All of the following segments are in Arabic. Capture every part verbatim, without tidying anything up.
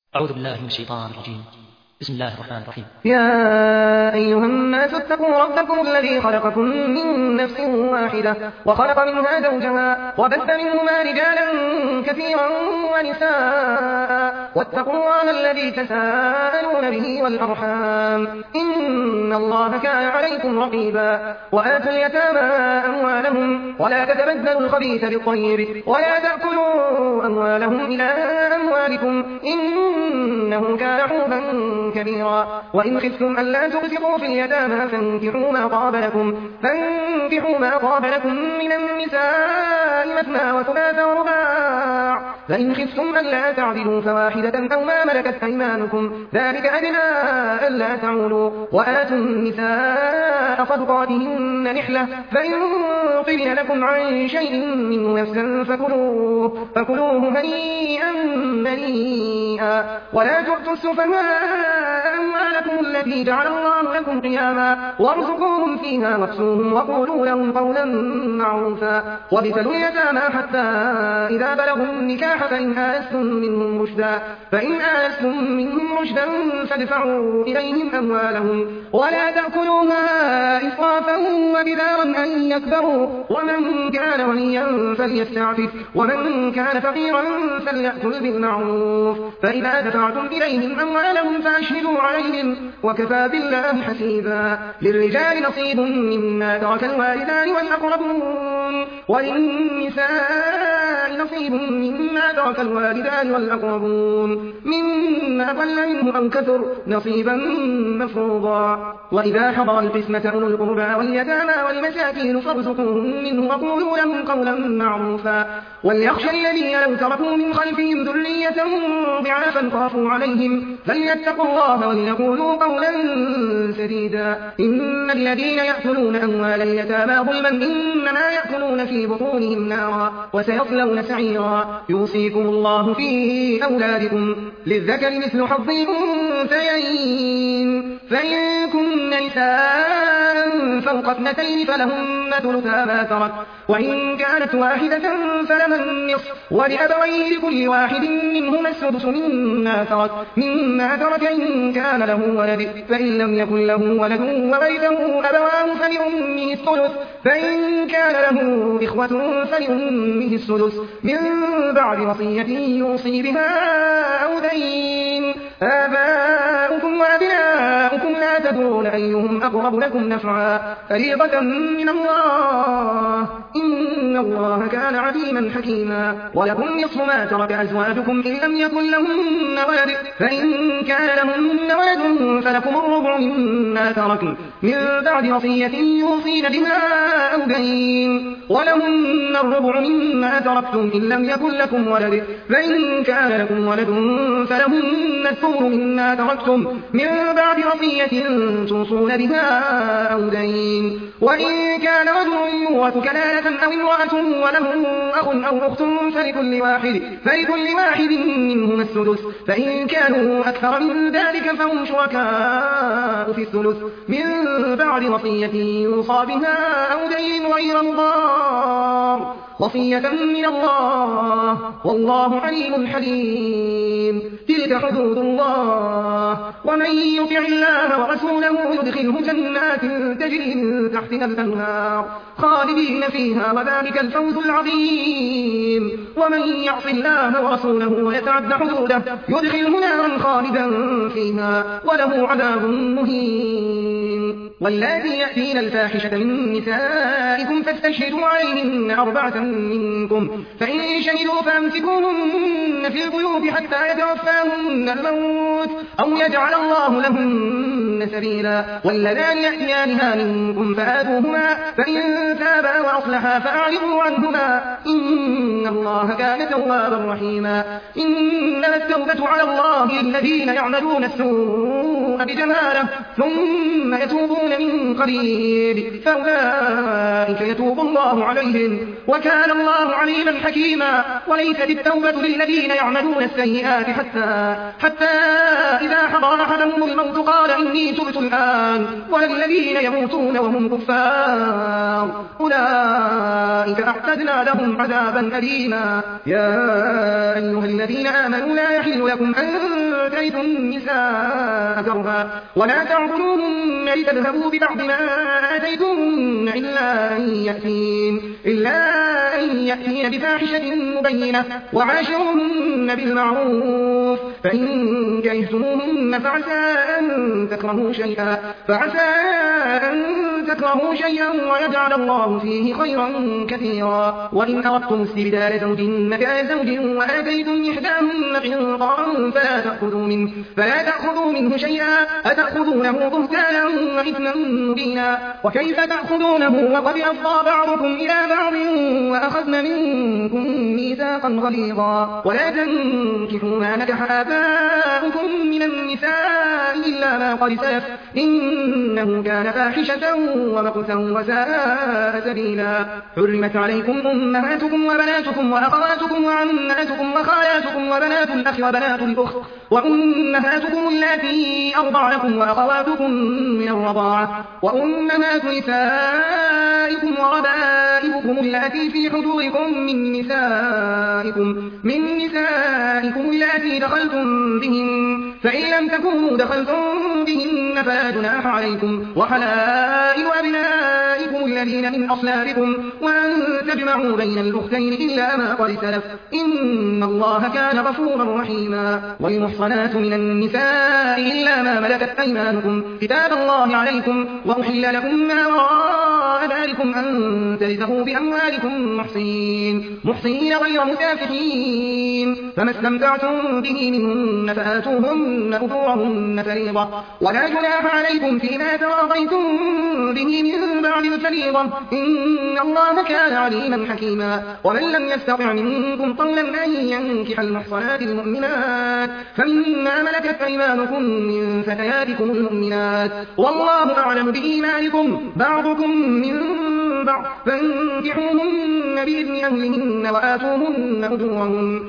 أعوذ بالله من الشيطان الرجيم. بسم الله الرحمن الرحيم. يا أيها الناس اتقوا ربكم الذي خلقكم من نفس واحدة وخلق منها زوجها وبث منهما رجالا كثيرا ونساء واتقوا الله الذي تساءلون به والأرحام إن الله كان عليكم رقيبا. وآتوا اليتامى أموالهم ولا تتبدلوا الخبيث بالطيب ولا تأكلوا أموالهم إلى أموالكم إنه كان حوبا كبيرا. وإن خفتم ألا تقسطوا في اليتامى فانكحوا ما طاب لكم فانكحوا ما طاب لكم من النساء مثنى وثلاث ورباع فإن خفتم ألا تعدلوا فواحدة أو ما ملكت أيمانكم ذلك أدنى ألا تعولوا. وآتوا النساء صدقاتهن نحلة فإن طبن لكم عن شيء منه نفسا فكلوه فكلوه هنيئا مريئا. ولا تؤتوا السفهاء أموالكم التي جعل الله لكم قياما وارزقوهم فيها واكسوهم وقولوا لهم قولا معروفا. وابتلوا اليتامى حتى إذا بلغوا النكاح فإن آنستم منهم رشدا فإن آنستم منهم رشدا فادفعوا إليهم أموالهم ولا تأكلوها إسرافا وبدارا أن يكبروا. ومن كان غنيا فليستعفف ومن كان فقيرا فليأكل بالمعروف. فإذا دفعتم إليهم أموالهم فأشهدوا عليهم وكفى بالله حسيبا. للرجال نصيب مما ترك الوالدان والأقربون وللنساء نصيب مما ترك الوالدان والأقربون مما قل منه أو كثر نصيبا مفروضا. وإذا حضر القسمة أولو القربى واليتامى والمساكين فارزقوهم منه وقولوا لهم قولا معروفا. وليخشى الذين لو تركوا من خلفهم ذرية ضعافا خافوا عليهم فليتقوا الله وليقولوا قولا سديدا. إن الذين يأكلون أموال اليتامى ظلما إنما يأكلون في بطونهم نارا وسيصلون سعيرا. يوصيكم الله في أولادكم للذكر مثل حظ الأنثيين فإن كن نساء فوق اثنتين فلهن ثلثا ما ترك وإن كانت واحدة فلها النصف ولأبويه لكل واحد منهما السدس مما ترك مما ترك إن كان له ولد فإن لم يكن له ولد وورثه أبواه فلأمه الثلث فإن كان له إخوة فلأمه السدس من بعد وصية يوصي بها أو دين. آباؤكم وأبناؤكم لا تدرون أيهم أقرب لكم نفعا فريضة من الله إن الله كان عليما حكيما. ولكم نصف ما ترك أزواجكم إن لم يكن لهن ولد فإن كان لهن ولد فلكم الربع مما تركن من بعد وصية يوصين بها أو دين. ولهن الربع مما تركتم إن لم يكن لكم ولد فإن كان لكم ولد فلهن الثمن مما تركتم من بعد وصية توصون بها أو دين. وإن كان رجل يورث كلالة أو امرأة وله أخ أو أخت فلكل واحد فلكل واحد منهما السدس فإن كانوا أكثر من ذلك فهم شركاء في الثلث من بعد وصية يوصى بها أو دين غير مضار وصية من الله والله عليم حليم. تلك حدود الله ومن يطع الله ورسوله يدخله جنات تجري من تحتها الأنهار خالدين فيها وذلك الفوز العظيم. ومن يعص الله ورسوله ويتعد حدوده يدخله نارا خالدا فيها وله عذاب مهين. واللاتي يأتين الفاحشة من نسائكم فاستشهدوا عليهن أربعة منكم فإن شهدوا فأمسكوهن في البيوت حتى يتوفاهن الموت أو يجعل الله لهن سبيلا. واللذان يأتيانها منكم فآتوهما فإن تابا وأصلحا فأعرضوا عنهما إن الله كان توابا رحيما. إنما التوبة على الله الذين يعملون السوء بجهالة ثم يتوبون من قريب فأولئك يتوب الله عليهم وكان الله عليما حكيما. وليست التوبة للذين يعملون السيئات حتى حتى إذا حضر أحدهم الموت قال إني تبت الآن والذين يموتون وهم كفار أولئك أعتدنا لهم عذابا أليما. يا أيها الذين آمنوا لا يحل لكم أن آتيتم النساء كرها ولا تعبدوهن لتذهبوا ببعض ما آتيتمهن إلا أن يأتين, إلا أن يأتين بفاحشة مبينة وعاشروهن بالمعروف فإن كرهتموهن فعسى أن تكرهوا شيئا فعسى أن تكرهوا شيئا ويجعل الله فيه خيرا كثيرا. وإن أردتم استبدال زوج مكان زوج وآتيتم إحداهن قنطارا فلا تأخذوا منه, فلا تأخذوا منه شيئا أتأخذونه بهتانا وإثما مبينا. وكيف تأخذونه وقد أفضى بعضكم إلى بعض وأخذن منكم ميثاقا غليظا. ولا تنكحوا ما نكح آباؤكم من النساء إلا ما قد سلف إنه كان فاحشة ومقتا وساء سبيلا. حرمت عليكم أمهاتكم وبناتكم وأخواتكم وعماتكم وخالاتكم وبنات الأخ وبنات الأخت وأمهاتكم اللاتي أرضعنكم وأخواتكم من الرضاعة وأمهات نسائكم وربائبكم اللاتي في حجوركم من نسائكم من نسائكم اللاتي دخلتم بهن فإن لم تكونوا دخلتم بهن فلا جناح عليكم وحلائل أبنائكم الذين من أصلابكم وأن تجمعوا بين الأختين إلا ما قد سلف إن الله كان غفورا رحيما. والمحصنات من النساء إلا ما ملكت أيمانكم كتاب الله عليكم وأحل لكم ما وراء ذلكم أن ترثوا بأموالكم محصنين محصنين غير مسافحين فما استمتعتم به منهن فآتوهن أجورهن فريضة ولا جناح عليكم فيما تراضيتم به من بعد الفريضة إن الله كان عليما حكيما. ومن لم يستطع منكم طولا أن ينكح المحصنات المؤمنات فمما ملكت أيمانكم من فتياتكم المؤمنات والله أعلم بإيمانكم بعضكم من بعض فانكحوهن بإذن أهلهن وآتوهن أجورهن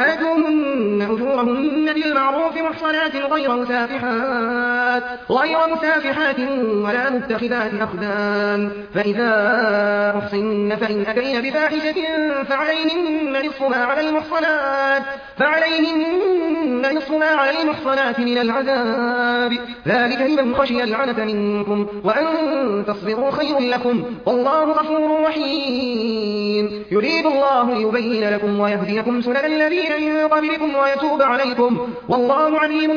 وآتوهن أجورهن بالمعروف محصنات غير مسافحات غير مسافحات ولا متخذات أخدان فإذا أحصن فإن أتين بفاحشة فعليهن نصف ما على المحصنات فعليهن نصف ما على المحصنات من العذاب ذلك لمن خشي العنة منكم وأن تصبروا خير لكم والله غفور رحيم. يريد الله ليبين لكم ويهديكم سنن الذين من قبلكم ويتوب عليكم والله عليم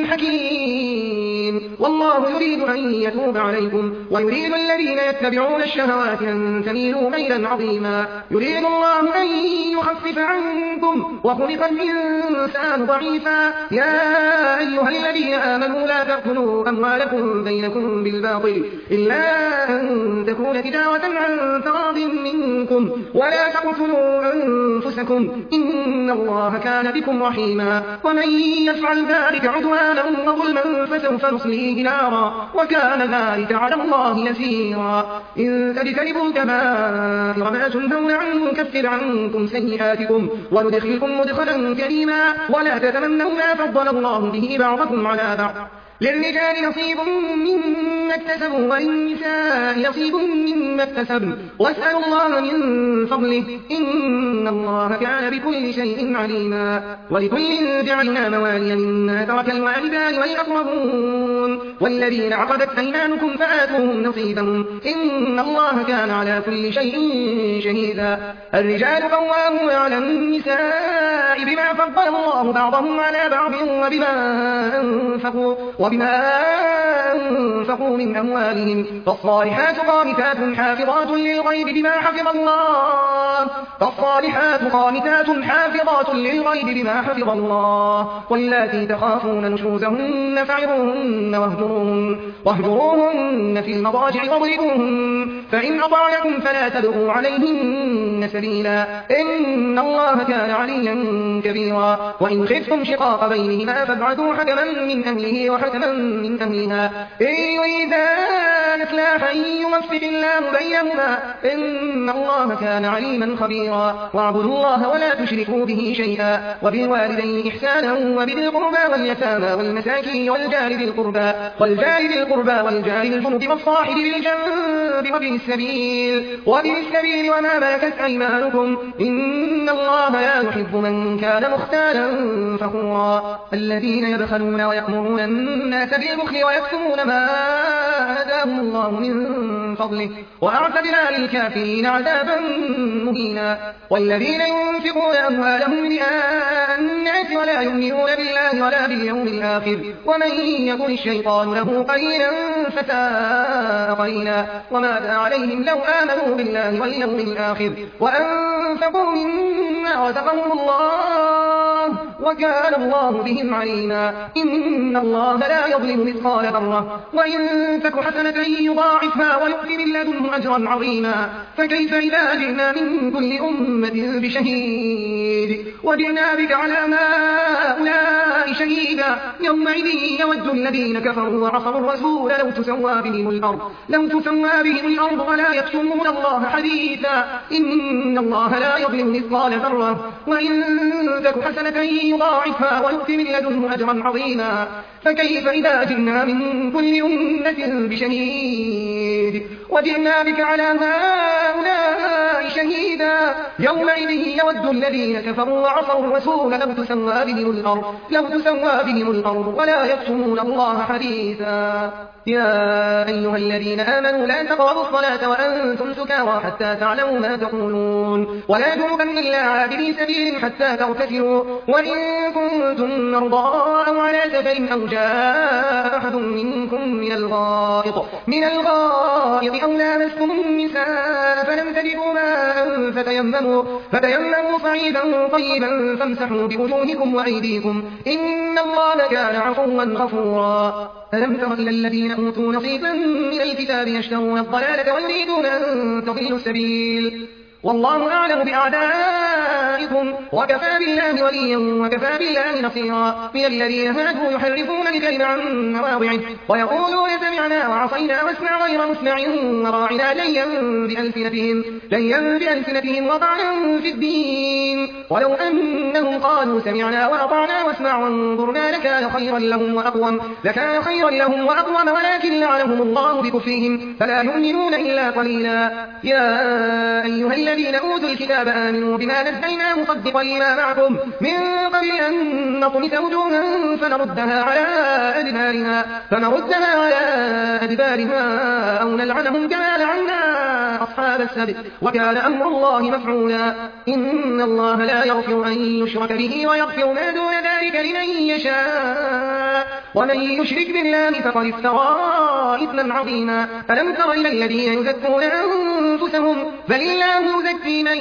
حكيم. والله يريد أن يتوب عليكم ويريد الذين يتبعون الشهوات أن تميلوا ميلا عظيما. يريد الله أن يخفف عنكم وخلق الإنسان ضعيفا. يا أيها الذين آمنوا لا تأكلوا أموالكم بينكم بالباطل إلا أن تكون تجارة عن تراض منكم ولا تقتلوا أنفسكم إن الله كان بكم رحيما. ومن يفعل ذلك عدوانا وظلما فسوف نصليه نارا وكان ذلك على الله يسيرا. إن تجتنبوا كبائر ما تنهون عنه نكفر عنكم سيئاتكم وندخلكم مدخلا كريما. ولا تتمنوا ما فضل الله به بعضكم على بعض للرجال نصيب مما اكتسبوا وللنساء نصيب مما اكتسبن واسألوا الله من فضله إن الله كان بكل شيء عليما. ولكل جعلنا موالي مما ترك الوالدان والأقربون والذين عقدت أيمانكم فآتوهم نصيبهم إن الله كان على كل شيء شهيدا. الرجال قوامون على النساء بما فضل الله بعضهم على بعض وبما أنفقوا وبما أنفقوا من أموالهم فالصالحات قانتات حافظات للغيب بما حفظ الله فالصالحات قانتات حافظات للغيب بما حفظ الله. واللاتي تخافون نشوزهن فعظوهن واهجروهن, واهجروهن في المضاجع واضربوهن فإن أطعنكم فلا تبغوا عليهن سبيلا إن الله كان عليا كبيرا. وإن خفتم شقاق بينهما فابعثوا حكما من أهله وحكما من أهلها إن يريدا إصلاحا يوفق الله بينهما إن الله كان عليما خبيرا. واعبدوا الله ولا تشركوا به شيئا وبالوالدين إحسانا وبذي القربى واليتامى والمساكين والجار ذي القربى والجار ذي القربى والجار الجنب والصاحب بالجنب وابن السبيل وابن السبيل وما ملكت أيمانكم إن الله لا يحب من كان مختالا فخورا الذين يبخلون ويأمرون الناس بالبخل ويكتمون ما آتاهم الله من فضله وأعتدنا للكافرين عذابا مهينا والذين ينفقون أموالهم رئاء الناس ولا يؤمنون بالله ولا باليوم الآخر ومن يكن الشيطان له قرينا فساء قرينا وماذا عليهم لو آمنوا بالله واليوم الآخر وأنفقوا مما رزقهم الله وكان الله بهم عليما إن الله لا يظلم مثقال ذرة وإن تك حسنة يضاعفها ويؤتي من لدنه أجرا عظيما فكيف إذا جئنا من كل أمة بشهيد وجئنا بك على هؤلاء شهيدا يومئذ يود الذين كفروا وعصوا الرسول لو تسوى بهم الأرض لو تسوى بهم الأرض ولا يكتمون الله حديثا إن الله لا يظلم مثقال ذرة وإن تك حسنة يضاعفها ويؤتي من لدنه أجرا عظيما فكيف إذا جئنا من كل أمة بشهيد وجئنا بك على هؤلاء شهيدا يومئذ يود الذين كفروا وعصوا الرسول لو تسوى بهم الأرض لو تسوى بهم الأرض ولا يكتمون الله حديثا يا أيها الذين آمنوا لا تقربوا الصلاة وأنتم سكارى حتى تعلموا ما تقولون ولا جنبا إلا عابري سبيل حتى تغتسلوا وإن كنتم مرضى أو على سفر أو جاء أحد منكم من الغائط من الغائط أو لامستم النساء فلم تجدوا ماء فتيمموا فتيمموا صعيدا طيبا فامسحوا بوجوهكم وأيديكم إن الله كان عفوا غفورا ألم تر إلى الذين أوتوا نصيبا من الكتاب يشترون الضلالة ويريدون أن تضلوا السبيل والله أعلم بأعدائكم وكفى بالله وليا وكفى بالله نصيرا من الذين هادوا يحرفون الكلم عن مواضعه ويقولون سمعنا وعصينا واسمع غير مسمع وراعنا ليا بألسنتهم ليا بألسنتهم وطعنا في الدين ولو أنهم قالوا سمعنا وأطعنا واسمع وانظرنا لكان خيرا لهم وأقوم لكان خيرا لهم وأقوم ولكن لعنهم الله بكفرهم فلا يؤمنون إلا قليلا يا أيها الذين أوتوا الكتاب آمنوا بما نزلنا مصدقا لما معكم من قبل أن نطمس وجوها فنردها على أدبارها فنردها على أدبارها أو نلعنهم كما لعنا أصحاب السبت وكان أمر الله مفعولا إن الله لا يغفر أن يشرك به ويغفر ما دون ذلك لمن يشاء ومن يشرك بالله فقد افترى إثما عظيما ألم تر إلى الذين يزكون أنفسهم بل الله يزكي من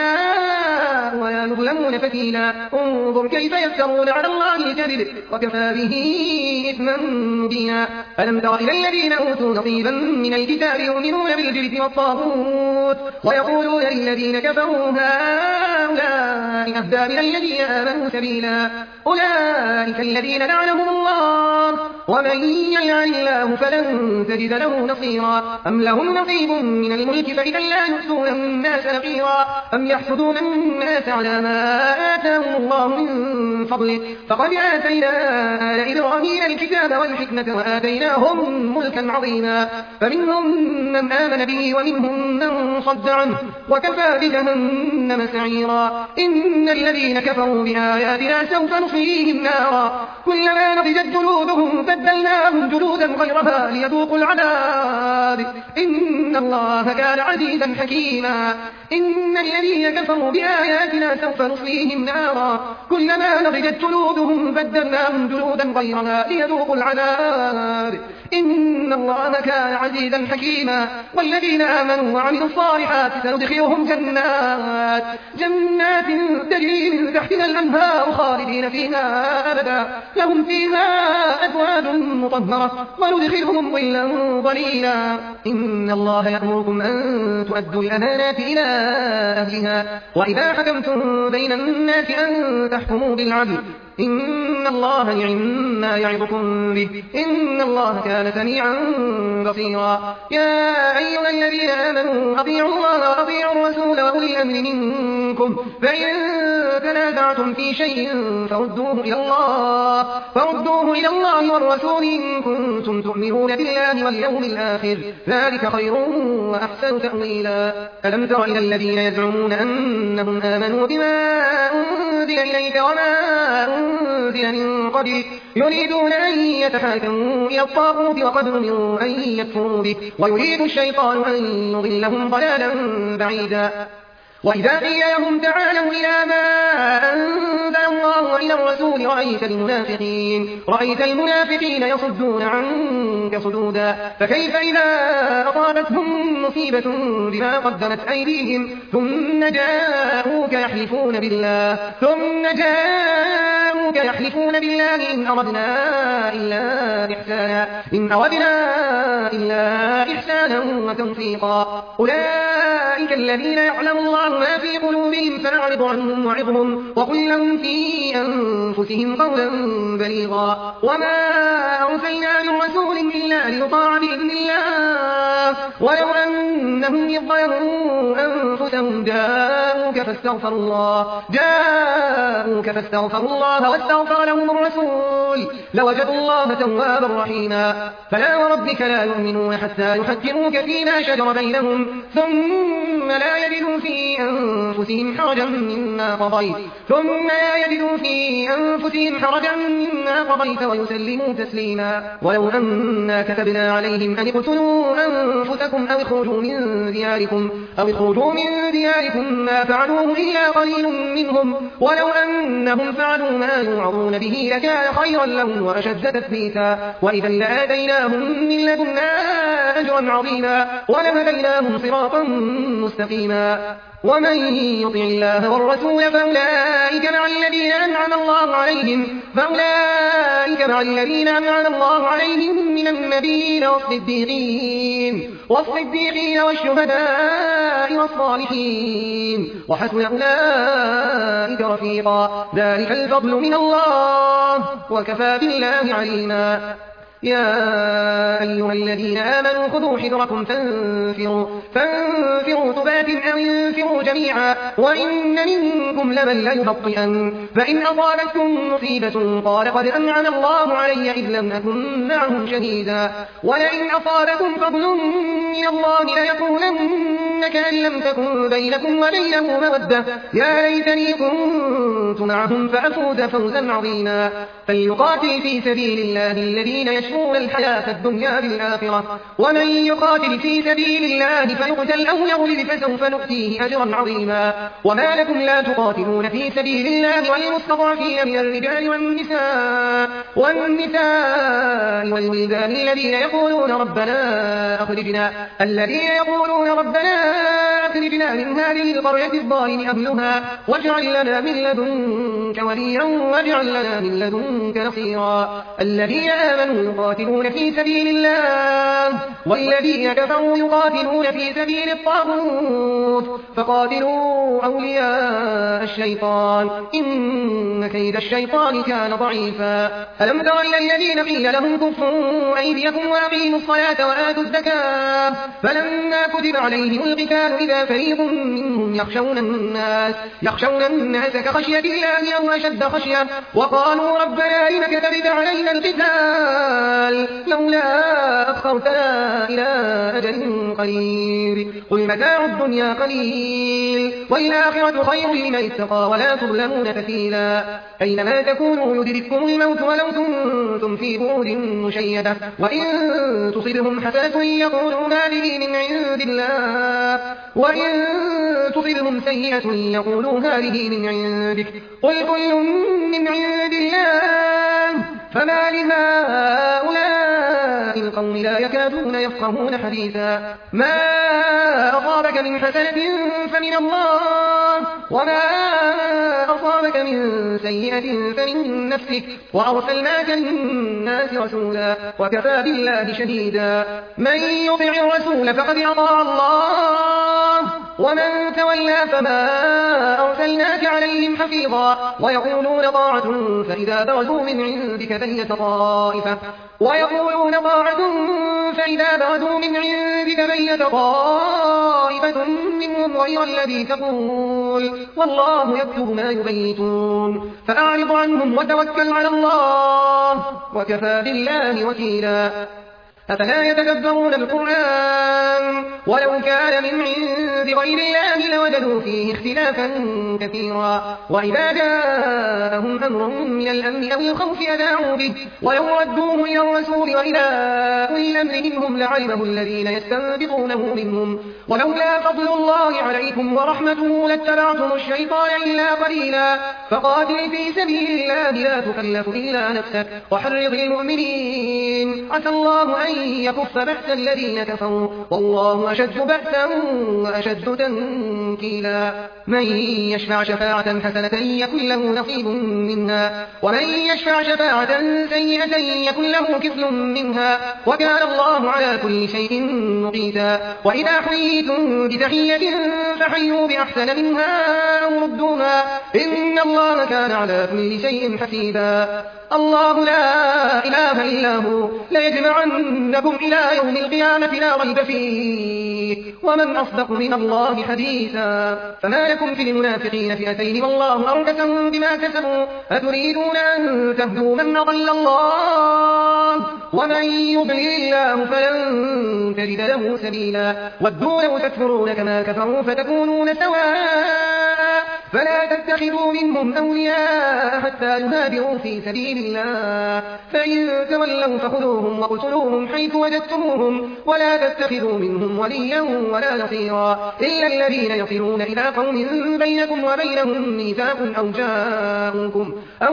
يشاء ولا يظلمون فتيلا انظر كيف يفترون على الله الكذب وكفى به إثما مبينا ألم تر إلى الذين أوتوا نصيبا من الكتاب يؤمنون بالجبت والطاغوت ويقولون للذين كفروا هؤلاء أهدى من الذين آمنوا سبيلا أولئك الذين لعنهم الله ومن يلعن الله فلن تجد له نصيرا أم لهم نصيب من الملك فإذا لا يؤتون الناس نقيرا أم يحسدون الناس على ما آتاهم الله من فضله فقد آتينا آل إبراهيم الكتاب والحكمة وآتيناهم ملكا عظيما فمنهم من آمن به ومنهم من صد عنه وكفى بجهنم سعيرا إن الذين كفروا بآياتنا سوف نصليهم نارا كلما نضجت جلودهم بدلناهم جلودا غيرها ليذوقوا العذاب إن الله كان عزيزا حكيما إن الذين كفروا بآياتنا سوف نصليهم نارا كلما نضجت جلودهم بدلناهم جلودا غيرها ليذوقوا العذاب إن الله كان عزيزا حكيما والذين آمنوا وعملوا الصالحات سندخلهم جنات جنات تجري من تحتها الأنهار خالدين فيها أبدا لهم فيها أزواج مطهرة وندخلهم ظلا ظليلا إن الله يأمركم أن تؤدوا الأمانات إلى أهلها وإذا حكمتم بين الناس أن تحكموا بالعدل إن الله نعم ما يعظكم به إن الله كان سميعا بصيرا يا أيها الذين آمنوا أطيعوا الله وأطيعوا الرسول وأولي الأمر منكم فإن تنازعتم في شيء فردوه إلى الله فردوه إلى الله والرسول إن كنتم تؤمنون بالله واليوم الآخر ذلك خير وأحسن تأويلا ألم تر إلى الذين يزعمون أنهم آمنوا بما أنزل إليك وما أنزل من قبل يريدون أن يتحاكموا إلى الطاغوت وقد أمروا أن يكفروا به ويريد الشيطان أن يضلهم ضلالا بعيدا وإذا قيل لهم تعالوا إلى ما أنزل الله وإلى الرسول رأيت المنافقين رأيت المنافقين يصدون عنك صدودا فكيف إذا أصابتهم مصيبة بما قدمت أيديهم ثم جاءوك يحلفون بالله ثم جاءوك يحلفون بالله إن أردنا إلا إحسانا إن أردنا إلا إحسانا وتوفيقا أولئك الذين يعلم الله ما في قلوبهم فأعرض عنهم وعظهم وقل لهم في أنفسهم قولا بليغا وما أرسلنا من رسول إلا ليطاع بإذن الله ولو أنهم يظلموا أنفسهم جاءوك فاستغفروا الله جاءوك فاستغفروا الله واستغفر لهم الرسول لوجدوا الله توابا رحيما فلا وربك لا يؤمنون حتى يحكموك فيما شجر بينهم ثم لا يجدوا في أنفسهم حرجا مما قضيت ثم لا يجدوا في أنفسهم حرجا مما قضيت ويسلموا تسليما ولو أنا كتبنا عليهم أن اقتلوا أنفسكم أو اخرجوا من دياركم أو اخرجوا من دياركم ما فعلوه إلا قليل منهم ولو أنهم فعلوا ما يوعظون به لكان خيرا لهم وأشد تثبيتا وإذا لآتيناهم من لدنا أجرا عظيما ولهديناهم صراطا مستقيما ومن يطع الله والرسول فأولئك مع الذين أنعم الله عليهم فأولئك مع الذين أنعم الله عليهم من النبيين والصديقين والصديقين والشهداء والصالحين وحسن أولئك رفيقا ذلك الفضل من الله وكفى بالله عليما يا أيها الذين آمنوا خذوا حذركم فانفروا فانفروا ثبات أو انفروا جميعا وإن منكم لمن ليبطئن فإن أصابتكم مصيبة قال قد أنعم الله علي إذ لم أكن معهم شهيدا ولئن أصابكم فضل من الله ليقولن كأن لم تكن بينكم وبينه مودة يا ليتني كنت معهم فأفوز فوزا عظيما فليقاتل في سبيل الله الذين يشرون الحياة الدنيا بالآخرة ومن يقاتل في سبيل الله فيقتل أو يغلب فسوف نؤتيه أجرا عظيما وما لكم لا تقاتلون في سبيل الله والمستضعفين من الرجال والنساء والنساء والولدان الذين يقولون ربنا أخرجنا الذين يقولون ربنا أخرجنا من هذه القرية الظالم أهلها واجعل لنا من لدنك وليا واجعل لنا من لدنك نصيرا الذين آمنوا يقاتلون في سبيل الله والذين كفروا يقاتلون في سبيل الطاغوت فقاتلوا أولياء الشيطان إن كيد الشيطان كان ضعيفا ألم تر إلى الذين قيل لهم كفوا أيديكم وأقيموا الصلاة وآتوا الزكاة فلما كتب عليهم القتال إذا فريق منهم يخشون الناس يخشون الناس كخشية الله أو أشد خشية وقالوا ربنا لم كتبت علينا القتال لولا أخرتنا إلى أجل قريب قل متاع الدنيا قليل والآخرة خير لمن اتقى ولا تظلمون فتيلا أينما تكونوا يدرككم الموت ولو كنتم في بروج مشيدة وإن تصبهم حسنة يقولوا هذه من عند الله وإن تصبهم سيئة يقولوا هذه من عندك قل كل من عند الله فما لهؤلاء القوم لا يكادون يفقهون حديثا ما أصابك من حسنة فمن الله وما أصابك من سيئة فمن نفسك وأرسلناك للناس رسولا وكفى بالله شهيدا من يطع الرسول فقد أطاع الله ومن تولى فما أرسلناك عليهم حفيظا ويقولون طاعة فإذا برزوا من عندك بيت طائفة ويقولون طاعة فإذا برزوا من عندك بيت طائفة منهم غير الذي تقول والله يكتب ما يبيتون فأعرض عنهم وتوكل على الله وكفى بالله وكيلا أفلا يتدبرون القرآن ولو كان من عند غير الله لوجدوا فيه اختلافا كثيرا وإذا جاءهم أمر من الأمن أو الخوف أذاعوا به ولو ردوه إلى الرسول وإلى أولي الأمر منهم لعلمه الذين يستنبطونه منهم ولولا فضل الله عليكم ورحمته لاتبعتم الشيطان إلا قليلا فقاتل في سبيل الله لا تكلف إلا نفسك وحرض المؤمنين عسى الله أن يكف بأس الذين كفروا والله أشد بأسا وأشد تنكيلا من يشفع شفاعة حسنة يكن له نصيب منها ومن يشفع شفاعة سيئة يكن له كفل منها وكان الله على كل شيء مقيتا وإذا حييتم بتحية فحيوا بأحسن منها أو ردوها إن الله كان على كل شيء حسيبا الله لا إله إلا هو ليجمعنكم إلى يوم القيامة لا ريب فيه ومن أصدق من الله حديثا فما لكم في المنافقين فئتين والله أركسهم بما كسبوا أتريدون أن تهدوا من أضل الله ومن يضلل الله فلن تجد له سبيلا ودوا لو تكفرون كما كفروا فتكونون سواء فلا تتخذوا منهم أولياء حتى يهاجروا في سبيل الله فإن تولوا فخذوهم وقتلوهم حيث وجدتموهم ولا تتخذوا منهم وليا ولا نصيرا إلا الذين يصلون إلى قوم بينكم وبينهم ميثاق أو جاءوكم أو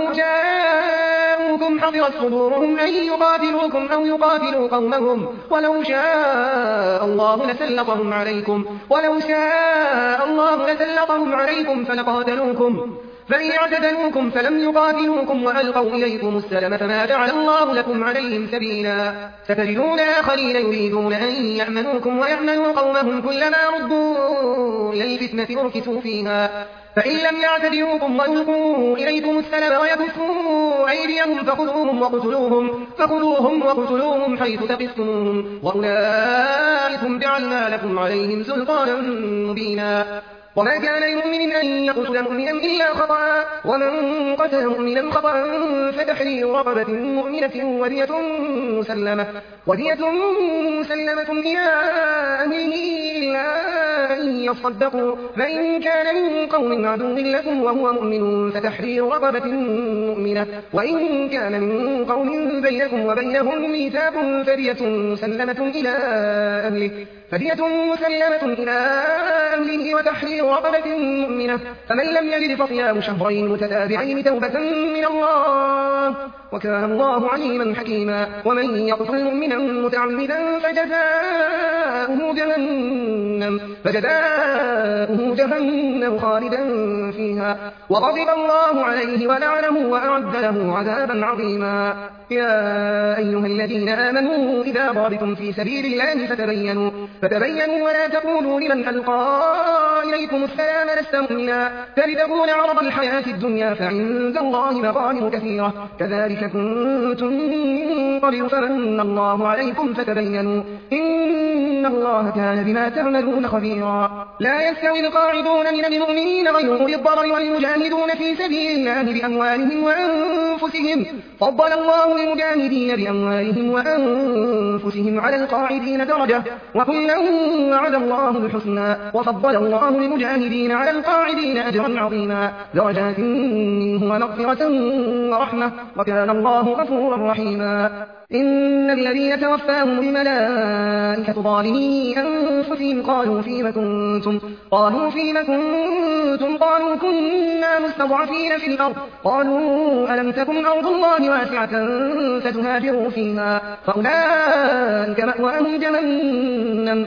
جاءوكم حضرت صدورهم أن يقاتلوكم أو يقاتلوا قومهم ولو شاء الله لسلطهم عليكم ولو شاء الله لسلطهم عليكم فلقاتلوكم فإن اعتدلوكم فلم يقاتلوكم وألقوا إليكم السلم فما جعل الله لكم عليهم سبيلا ستجدون آخرين يريدون أن يأمنوكم ويأمنوا قومهم كلما ردوا إلى الفتنة أركسوا فيها فإن لم يعتدلوكم ويلقوا إليكم السلم ويكفوا أيديهم فخذوهم وقتلوهم فخذوهم وقتلوهم حيث ثقفتموهم وأولئكم جعلنا لكم عليهم سلطانا مبينا وما كان لمؤمن أن يقتل مؤمنا إلا خطأ ومن قتل مؤمنا خطأ فتحرير رقبة مؤمنة ودية مسلمة ودية مسلمة إلى أهله إلا أن يصدقوا فإن كان من قوم عدو لكم وهو مؤمن فتحرير رقبة مؤمنة وإن كان من قوم بينكم وبينهم ميثاق فدية مسلمة إلى أهله فدية مسلمة إلى أهله وتحرير رقبة مؤمنة فمن لم يجد فصيام شهرين متتابعين توبة من الله وكان الله عليما حكيما ومن يقتل مؤمنا متعمدا فجزاؤه جهنم فجزاؤه جهنم خالدا فيها وغضب الله عليه ولعنه وأعد له عذابا عظيما يا أيها الذين آمنوا إذا ضربتم في سبيل الله فتبينوا فتبينوا ولا تقولوا لمن ألقى إليكم السلام لست مؤمنا تبتغون عرض الحياة الدنيا فعند الله مغانم كثيرة كذلك كنتم من قبل فمن الله عليكم فتبينوا إن الله كان بما تعملون خبيرا لا يستوي القاعدون من المؤمنين غير أولي الضرر والمجاهدون في سبيل الله بأموالهم وأنفسهم فضل الله المجاهدين بأموالهم وأنفسهم على القاعدين درجة وكلا وعد الله الحسنى وفضل الله المجاهدين على القاعدين أجرا عظيما درجات منه ومغفرة ورحمة وكان الله غفورا رحيما إن الذين توفاهم الملائكة ظالمي أنفسهم قالوا فيم كنتم قالوا فيم كنتم قالوا كنا مستضعفين في الأرض قالوا ألم تكن أرض الله واسعة فتهاجروا فيها فأولئك مأواهم جهنم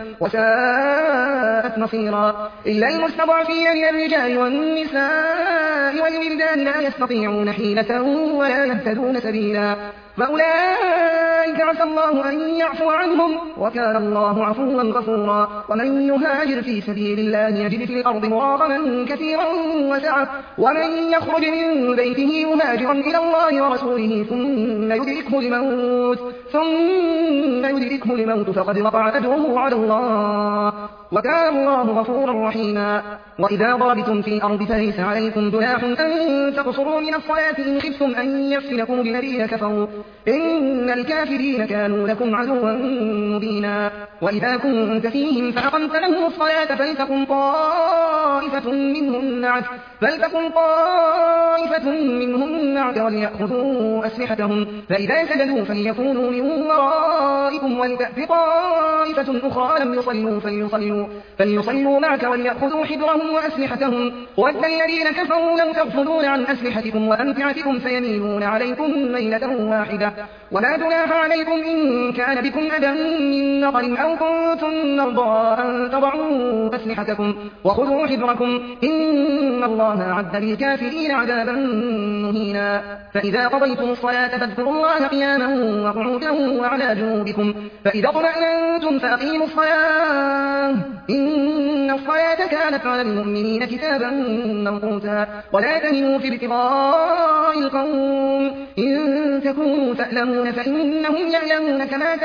وساءت مصيرا إلا المستضعفين من الرجال والنساء والولدان لا يستطيعون حيلة ولا يهتدون سبيلا فأولئك أولئك عسى الله أن يعفو عنهم وكان الله عفوا غفورا ومن يهاجر في سبيل الله يجد في الأرض مراغما كثيرا وسعة ومن يخرج من بيته مهاجرا إلى الله ورسوله ثم يدركه الموت ثم يدركه الموت فقد وقع أجره على الله وكان الله غفورا رحيما وإذا ضربتم في الأرض فليس عليكم جناح أن تقصروا من الصلاة إن خفتم أن يفتنكم الذين كفروا إن الكافرين كانوا لكم عدوا مبينا وإذا كنت فيهم فأقمت لهم الصلاة فلتكن طائفة منهم معك فلتكن طائفة منهم معك وليأخذوا أسلحتهم فإذا سجدوا فليكونوا من ورائكم ولتأت طائفة أخرى لم يصلوا فليصلوا, فليصلوا معك وليأخذوا حذرهم وأسلحتهم ود الذين كفروا لو تغفلون عن أسلحتكم وأمتعتكم فيميلون عليكم ميلة واحدة ولا جناح عليكم إن كان بكم أذى من نظر أو كنتم مرضى أن تضعوا أسلحتكم وخذوا حذركم إن الله أعد للكافرين عذابا مهينا فإذا قضيتم الصلاة فاذكروا الله قياما وقعودا وعلى جنوبكم فإذا اطمأنتم فأقيموا الصلاة إن الصلاة كانت على المؤمنين كتابا موقوتا ولا تهنوا في ابتغاء القوم إن تكونوا تألمون فإنهم يعلمون كما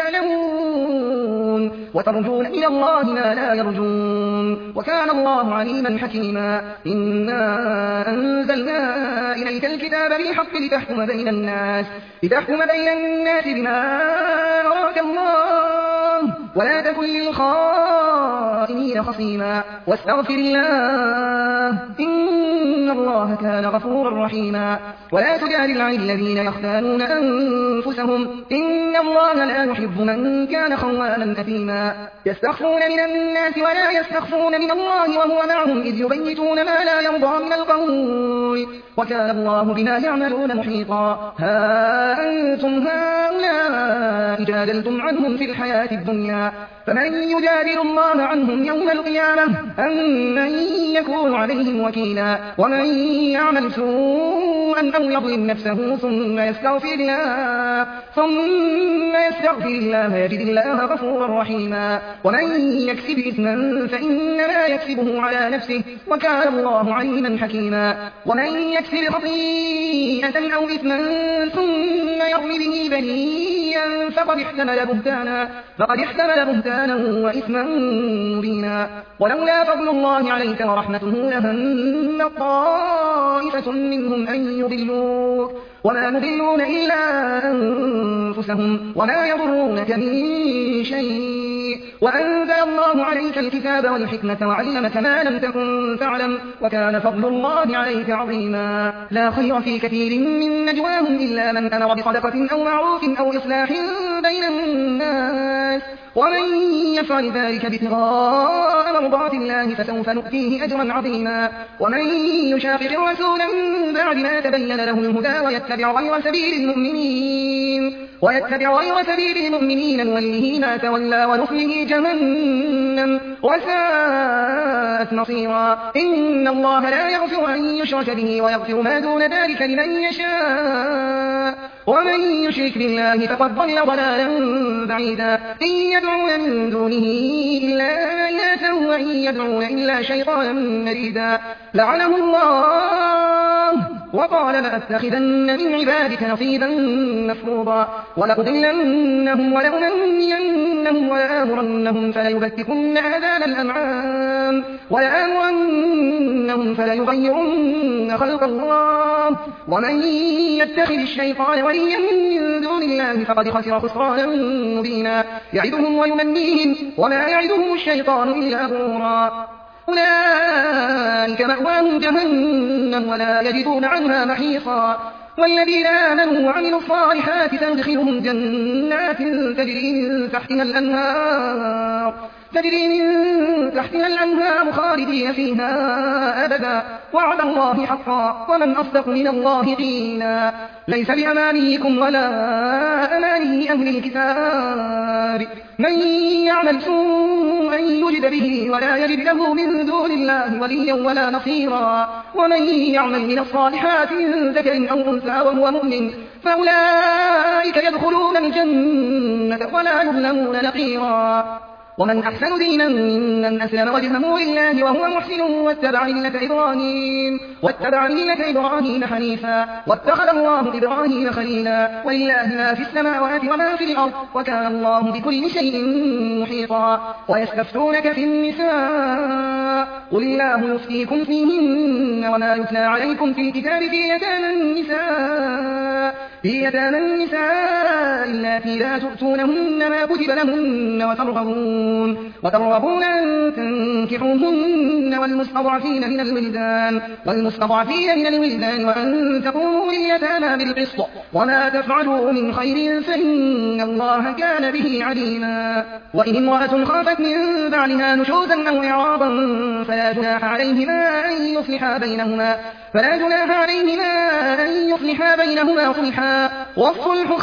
تعلمون وترجون إلى الله ما لا يرجون وكان الله عليما حكيما إنا أنزلنا إليك الكتاب بالحق لتحكم بين الناس لتحكم بين الناس بما أراك الله ولا تكن للخائنين خصيما واستغفر الله إن الله كان غفورا رحيما ولا تجادل عن الذين يختانون أنفسهم إن الله لا يحب من كان خوانا أثيما يستخفون من الناس ولا يستخفون من الله وهو معهم إذ يبيتون ما لا يرضى من القول وكان الله بما يعملون محيطا ها أنتم هؤلاء جادلتم عنهم في الحياة الدنيا فمن يجادل الله عنهم يوم القيامة أم من يكون عليهم وكيلا ومن يعمل سوءا أو يظلم نفسه ثم يستغفر الله ثم يستغفر الله يجد الله غفورا رحيما ومن يكسب إثما فإنما يكسبه على نفسه وكان الله عليما حكيما ومن يكسب خطيئة أو إثما ثم يرمي به بريئا فقد احتمل بهتانا فقد احتمل بهتانا وإثما مبينا ولولا فضل الله عليك ورحمته لهم طائفة منهم أن يضلوك وما يضلون إلا أنفسهم وما يضرونك من شيء وأنزل الله عليك الكتاب والحكمة وعلمك ما لم تكن تعلم وكان فضل الله عليك عظيما لا خير في كثير من نجواهم إلا من أمر بصدقة أو معروف أو إصلاح بين الناس ومن يفعل ذلك ابتغاء مرضات الله فسوف نؤتيه أجرا عظيما ومن يشاقق الرسول من بعد ما تبين له الهدى ويتبع غير سبيل المؤمنين ويتبع غير سبيل المؤمنين نوله ما تولى ونصله جهنم وساءت مصيرا إن الله لا يغفر أن يشرك به ويغفر ما دون ذلك لمن يشاء ومن يشرك بالله فقد ضل ضلالا بعيدا إن يدعون من دونه إلا إناثا وإن يدعون إلا شيطانا مريدا لعنه الله وقال لأتخذن من عبادك نصيبا مفروضا ولأضلنهم ولأمنينهم ولآمرنهم فليبتكن آذان الأنعام ولآمرنهم فليغيرن خلق الله ومن يتخذ الشيطان وليا من دون الله فقد خسر خسرانا مبينا يعدهم ويمنيهم وما يعدهم الشيطان إلا غرورا أولئك مأواهم جهنم ولا يجدون عنها محيصا والذين آمنوا وعملوا الصالحات تدخلهم جنات تجري من تحتها الأنهار تجري من تحتها الأنهار خالدين فيها أبدا وعد الله حقا ومن أصدق من الله قيلا ليس بأمانيكم ولا أماني أهل الكتاب من يعمل سوءا يجد به ولا يجد له من دون الله وليا ولا نصيرا ومن يعمل من الصالحات من ذكر أو أنثى وهو مؤمن فأولئك يدخلون الجنة ولا يظلمون نقيرا ومن أحسن دينا ممن أسلم وجهه لله وهو محسن واتبع ملة إبراهيم واتبع ملة إبراهيم حنيفا واتخذ الله إبراهيم خليلا ولله ما في السماوات وما في الأرض وكان الله بكل شيء محيطا ويستفتونك في النساء قل الله يفتيكم فيهن وما يتلى عليكم في الكتاب في يتامى النساء في يتامى النساء اللاتي لا تؤتونهن ما كتب لهن وترغبون وترغبون أن تنكحوهن والمستضعفين من الولدان والمستضعفين من الولدان وأن تقوموا لليتامى بالقسط وما تفعلوا من خير فإن الله كان به عليما وإن امرأة خافت من بعلها نشوزا أو إعراضا فلا جناح عليهما أن يصلحا بينهما فلا جناح عليهما أن يصلحا بينهما صلحا والصلح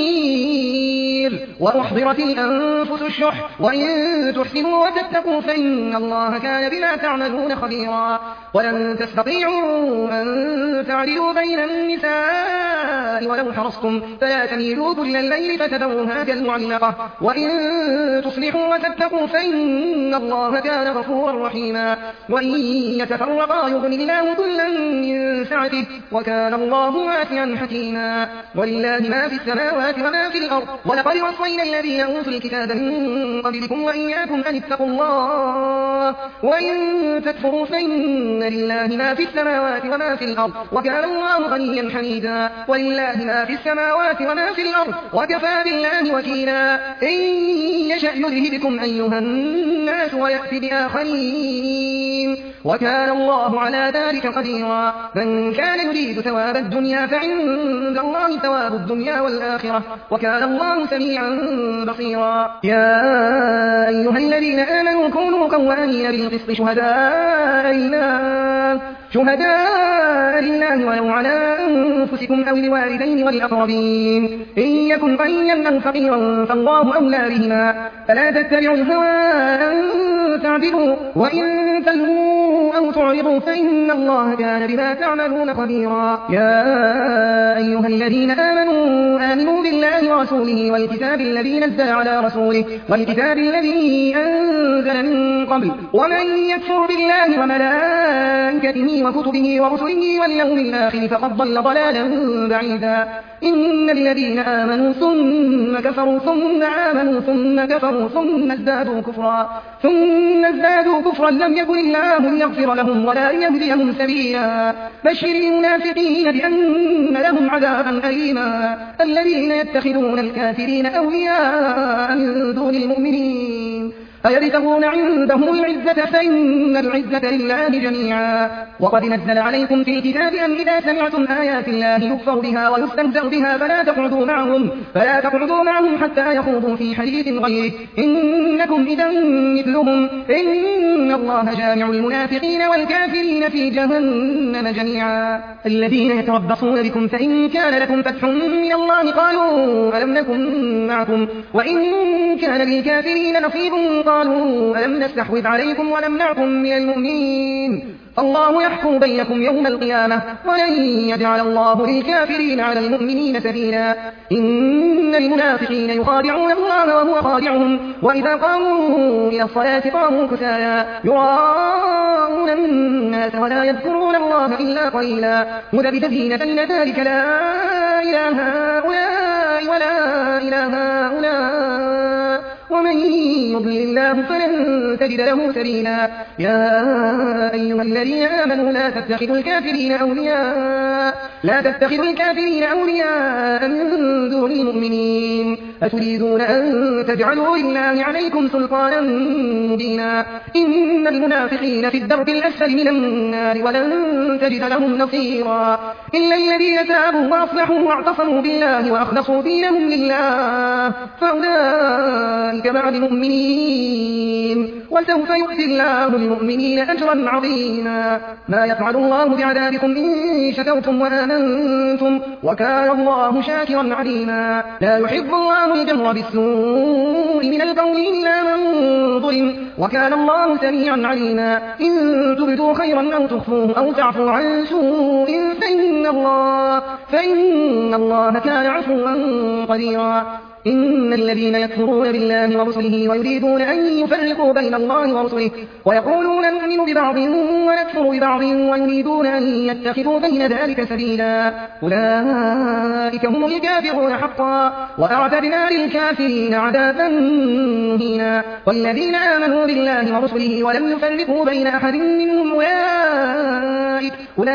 خير وأحضرت الأنفس الشح وإن تحسنوا وتتقوا فإن الله كان بما تعملون خبيرا ولن تستطيعوا أن تعدلوا بين النساء ولو حرصتم فلا تميلوا كل الليل فتذروها كالمعلقة وإن تصلحوا وتتقوا فإن الله كان غفورا رحيما وإن يتفرقا يغن الله كلا من سعته وكان الله واسعا حكيما ولله ما في السماوات وما في الأرض ولقد وصينا الذين أوتوا الكتاب من قبلكم وإياكم أن اتقوا الله وإن تكفروا فإن لله ما في السماوات وما في الأرض وكان الله غنيا حميدا ولله ما في السماوات وما في الأرض وكفى بالله وكيلا إن يشأ يذهبكم أيها الناس ويأتي بآخرين وكان الله على ذلك قديرا من كان يريد ثواب الدنيا فعند الله ثواب الدنيا والآخرة وكان الله سميعا بصيرا يا أيها الذين آمنوا كونوا قوامين بالقسط شهداء لله شهداء لله ولو على أنفسكم أو الوالدين والأقربين إن يكن غنيا أو فقيرا فالله أولى بهما فلا تتبعوا الهوى أن تعدلوا وإن تلهوا أو تعرضوا فإن الله كان بما تعملون خبيرا يا أيها الذين آمنوا آمنوا بالله ورسوله والكتاب الذي نزل على رسوله والكتاب الذي أنزل من قبل ومن يكفر بالله وملائكته وكتبه ورسله واليوم الآخر فقد ضل ضلالا بعيدا إن الذين آمنوا ثم كفروا ثم آمنوا ثم كفروا ثم ازدادوا كفرا ثم ازدادوا كفرا لم يكن الله ليغفر لهم ولا ليهديهم سبيلا بشر المنافقين بأن لهم عذابا أليما الذين يتخذون الكافرين أولياء من دون المؤمنين أيبتغون عندهم العزة فإن العزة لله جميعا وقد نزل عليكم في الكتاب أن إذا سمعتم آيات الله يكفر بها ويستهزأ بها فلا تقعدوا معهم فلا تقعدوا معهم حتى يخوضوا في حديث غيره إنكم إذا مثلهم إن الله جامع المنافقين والكافرين في جهنم جميعا الذين يتربصون بكم فإن كان لكم فتح من الله قالوا ألم نكن معكم وإن كان للكافرين نصيب قالوا ألم نستحوذ عليكم ونمنعكم من المؤمنين الله يحكم بينكم يوم القيامة ولن يجعل الله للكافرين على المؤمنين سبيلا إن المنافقين يخادعون الله وهو خادعهم وإذا قاموا إلى الصلاة قاموا كسالى يراءون الناس ولا يذكرون الله إلا قليلا مذبذبين بين ذلك لا إله هؤلاء ولا إله هؤلاء ومن يضلل الله فلن تجد له سبيلا يا أيها الذين آمنوا لا تتخذوا الكافرين أولياء لا تتخذوا الكافرين أولياء من دون المؤمنين أتريدون أن تجعلوا لله عليكم سلطانا مبينا إن المنافقين في الدرك الأسفل من النار ولن تجد لهم نصيرا إلا الذين تابوا وأصلحوا واعتصموا بالله وأخلصوا دينهم لله فأولئك مع المؤمنين وسوف يؤتي الله المؤمنين أجرا عظيما ما يفعل الله بعذابكم إن شكرتم وآمنتم وكان الله شاكرا عليما لا يحب الله الجهر بالسوء من القول إلا من ظلم وكان الله سميعا عليما إن تبدوا خيرا أو تخفوه أو تعفوا عن سوء فإن الله, فإن الله كان عفوا قديرا إن الذين يكفرون بالله ورسله ويريدون أن يفرقوا بين الله ورسله ويقولون نؤمن ببعض ونكفر ببعض ويريدون أن يتخذوا بين ذلك سبيلا أولئك هم الكافرون حقا وأعتدنا للكافرين عذابا مهينا والذين آمنوا بالله ورسله ولم يفرقوا بين أحد منهم أولئك,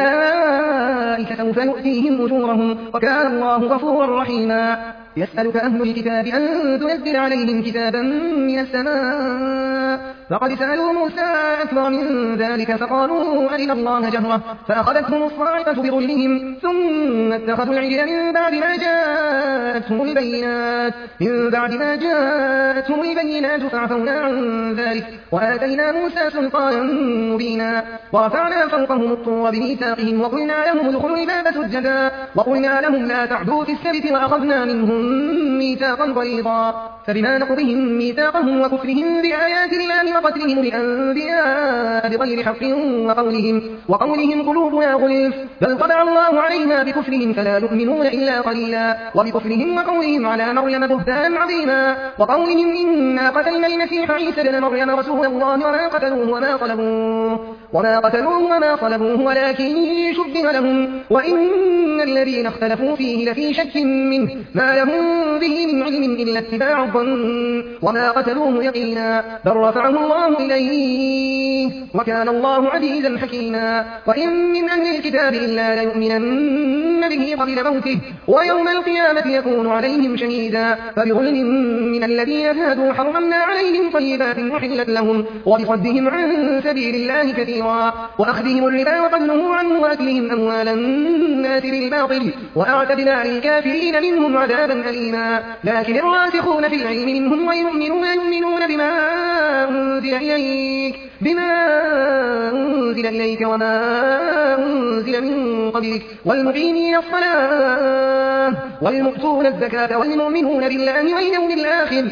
أولئك سوف يؤتيهم أجورهم وكان الله غفورا رحيما يسألك أهل الكتاب أن تنزل عليهم كتابا من السماء فقد سألوا موسى أكبر من ذلك فقالوا أرنا الله جهرة فأخذتهم الصاعقة بظلمهم ثم اتخذوا العجل من بعد ما جاءتهم البينات من بعد ما جاءتهم البينات فعفونا عن ذلك وآتينا موسى سلطانا مبينا ورفعنا فوقهم الطور بميثاقهم وقلنا لهم ادخلوا الباب سجدا وقلنا لهم لا تعدوا في السبت وأخذنا منهم ميثاقا غليظا فبما نقضهم ميثاقهم وكفرهم بآيات الله وقتلهم الأنبياء بغير حق وقولهم, وقولهم قلوبنا غلف بل طبع الله عليها بكفرهم فلا يؤمنون إلا قليلا وبكفرهم وقولهم على مريم بهتانا عظيما وقولهم إنا قتلنا المسيح عيسى ابن مريم رسول الله وما قتلوه وما صلبوه وما قتلوه وما صلبوه ولكن شبه لهم وإن الذين اختلفوا فيه لفي شك منه ما لهم به من علم إلا اتباع الظن وما قتلوه يقينا بل رفعه الله إليه وكان الله عزيزا حكيما وإن من أهل الكتاب إلا ليؤمنن به قبل موته ويوم القيامة يكون عليهم شهيدا فبظلم من الذين هادوا حرمنا عليهم طيبات وحلت لهم وبصدهم عن سبيل الله كثيرا وأخذهم الربا وقد نهوا عنه وأكلهم أموال الناس بالباطل وأعتدنا للكافرين منهم عذابا أليما لكن الراسخون في العلم منهم ويؤمنون يؤمنون بما أنزل إليك بما أنزل إليك وما أنزل من قبلك والمقيمين الصلاة والمؤتون الزكاة والمؤمنون بالله واليوم الآخر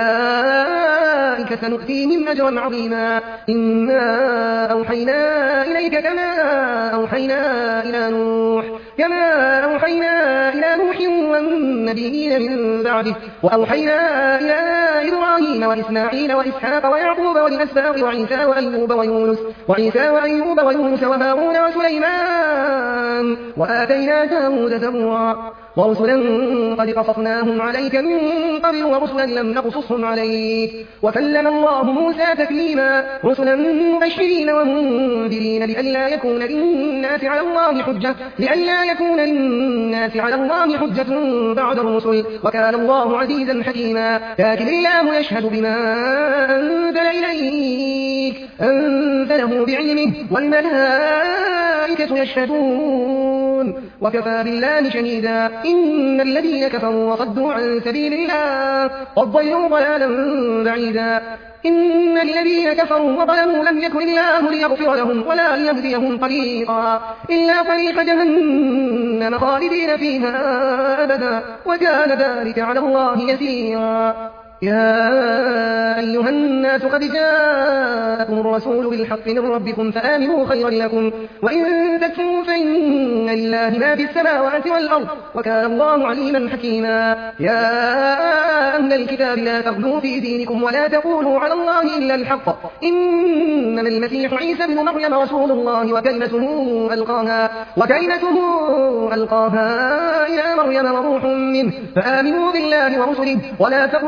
أولئك سنؤتيهم أجرا عظيما إنا أوحينا إليك كما أوحينا إلى نوح كما أوحينا إلى نوح والنبيين من بعده وأوحينا إلى إبراهيم وإسماعيل وإسحاق ويعقوب والأسباط وعيسى وأيوب ويونس وعيسى وأيوب ويونس وهارون وسليمان وآتينا داود زبورا ورسلا قد قصصناهم عليك من قبل ورسلا لم نقصصهم عليك وكلم الله موسى تكليما رسلا مبشرين ومنذرين لئلا يكون للناس على الله حجة لئلا يكون للناس على الله حجة بعد الرسل وكان الله عزيزا حكيما لكن الله يشهد بما أنزل إليك أنزله بعلمه والملائكة يشهدون وكفى بالله شهيدا إن الذين كفروا وصدوا عن سبيل الله قد ضلوا ضلالا بعيدا إن الذين كفروا وظلموا لم يكن الله ليغفر لهم ولا ليهديهم طريقا إلا طريق جهنم خالدين فيها أبدا وكان ذلك على الله يسيرا يا أيها الناس قد جاءكم الرسول بالحق من ربكم فآمنوا خيرا لكم وإن تكفروا فإن لله ما في السماوات والأرض وكان الله عليما حكيما يا أهل الكتاب لا تغلوا في دينكم ولا تقولوا على الله إلا الحق إنما المسيح عيسى ابن مريم رسول الله وكلمته ألقاها, وكلمته ألقاها إلى مريم وروح منه فآمنوا بالله ورسله ولا تقولوا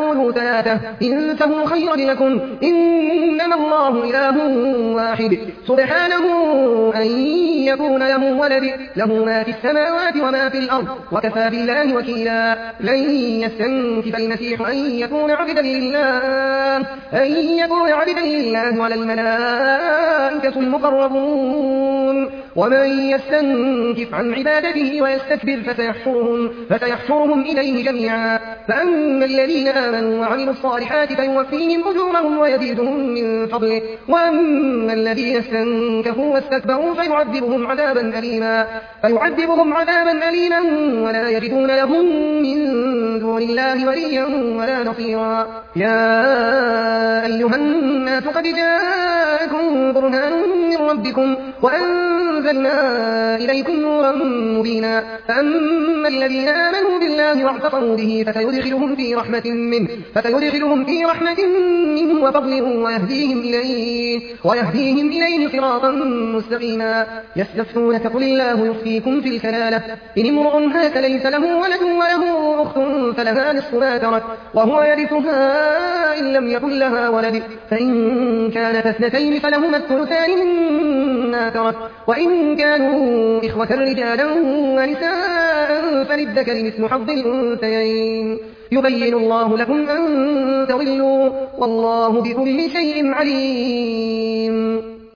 ثلاثة إن فهو خيرا لكم إنما الله إله واحد سبحانه أن يكون له ولد له ما في السماوات وما في الأرض وكفى بالله وكيلا لن يستنكف المسيح أن يكون عبدا لله أن يكون عبدا لله ولا الملائكة المقربون ومن يستنكف عن عبادته ويستكبر فسيحشرهم, فسيحشرهم إليه جميعا فأما الذين آمنوا وعملوا الصالحات فيوفيهم أجورهم ويزيدهم من فضله وأما الذين استنكفوا واستكبروا فيعذبهم عذابا أليما فيعذبهم عذابا أليما ولا يجدون لهم من دون الله وليا ولا نصيرا يا أيها الناس قد جاءكم برهان من ربكم وأنزلنا إليكم نورا مبينا فأما الذين آمنوا بالله واعتصموا به فسيدخلهم في رحمة منه فسيدخلهم في رحمة منه وفضل ويهديهم إليه ويهديهم إليه صراطا مستقيما يستفتونك قل الله يفتيكم في الكلالة إن امرؤ هلك ليس له ولد وله أخت فلها نصف ما ترك وهو يرثها إن لم يكن لها ولد فإن كانت اثنتين فلهما الثلثان مما ترك وإن كانوا إخوة رجالا ونساء فللذكر مثل حظ الأنثيين يبين الله لكم أن تضلوا والله بكل شيء عليم